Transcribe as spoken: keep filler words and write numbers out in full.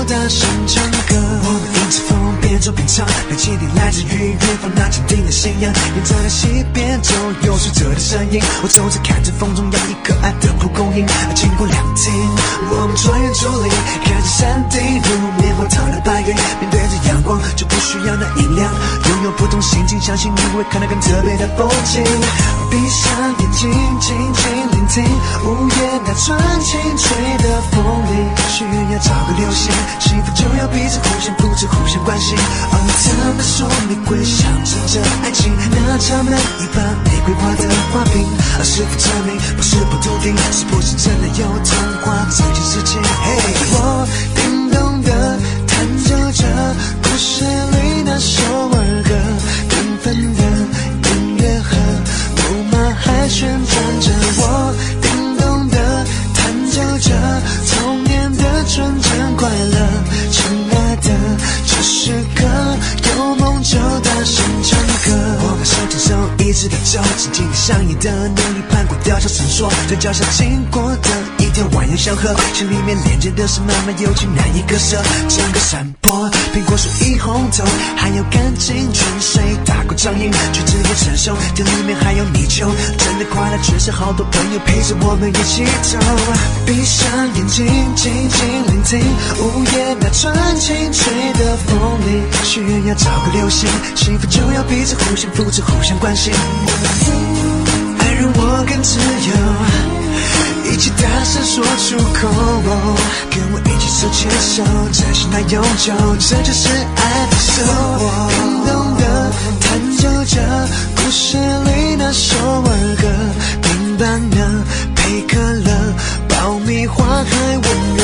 大声唱歌。我们迎着风边走边唱，那坚定来自于远方那坚定的信仰。远在那西边走，有水者的身影，我走着看着风中洋溢可爱的蒲公英。经过凉亭，我们穿越竹林，看着山顶如棉花糖的白云。面对着阳光，就不需要那音量，拥有不同心境，相信你会看到更特别的风景。闭上眼睛，静静聆听午夜那串清脆的风铃。许愿要找个流星，幸福就要彼此互相扶持，互相关心。而他们说玫瑰象征着爱情，那插满一把玫瑰花的花瓶，而是否证明不是不笃定，是不是真的有童话这件事情？嘿，我叮咚的弹奏着故事里那首儿歌，缤纷的音乐和木马还旋转着，我叮咚的弹奏着童年的纯真快乐。亲爱的，这时刻有梦就大声唱歌。我们手牵手一直到走，紧紧地相依的努力攀过吊桥绳索，在脚下经过的一条蜿蜒小河，心里面连接的是漫漫友情难以割舍。整个山坡苹果树一红透，还有干净泉水打过掌印，却只有成熟店里面还有泥鳅，真的快乐却是好多朋友陪着我们一起走。闭上眼睛，静静聆听午夜那串清脆的风铃。许愿要找个流星，幸福就要彼此互相扶持，互相关心。爱让我更自由，一起大声说出口，跟我一起手牵手，真心来永久，这就是爱的生活。叮咚的弹奏着故事里那首儿歌，平板的配可乐，爆米花还温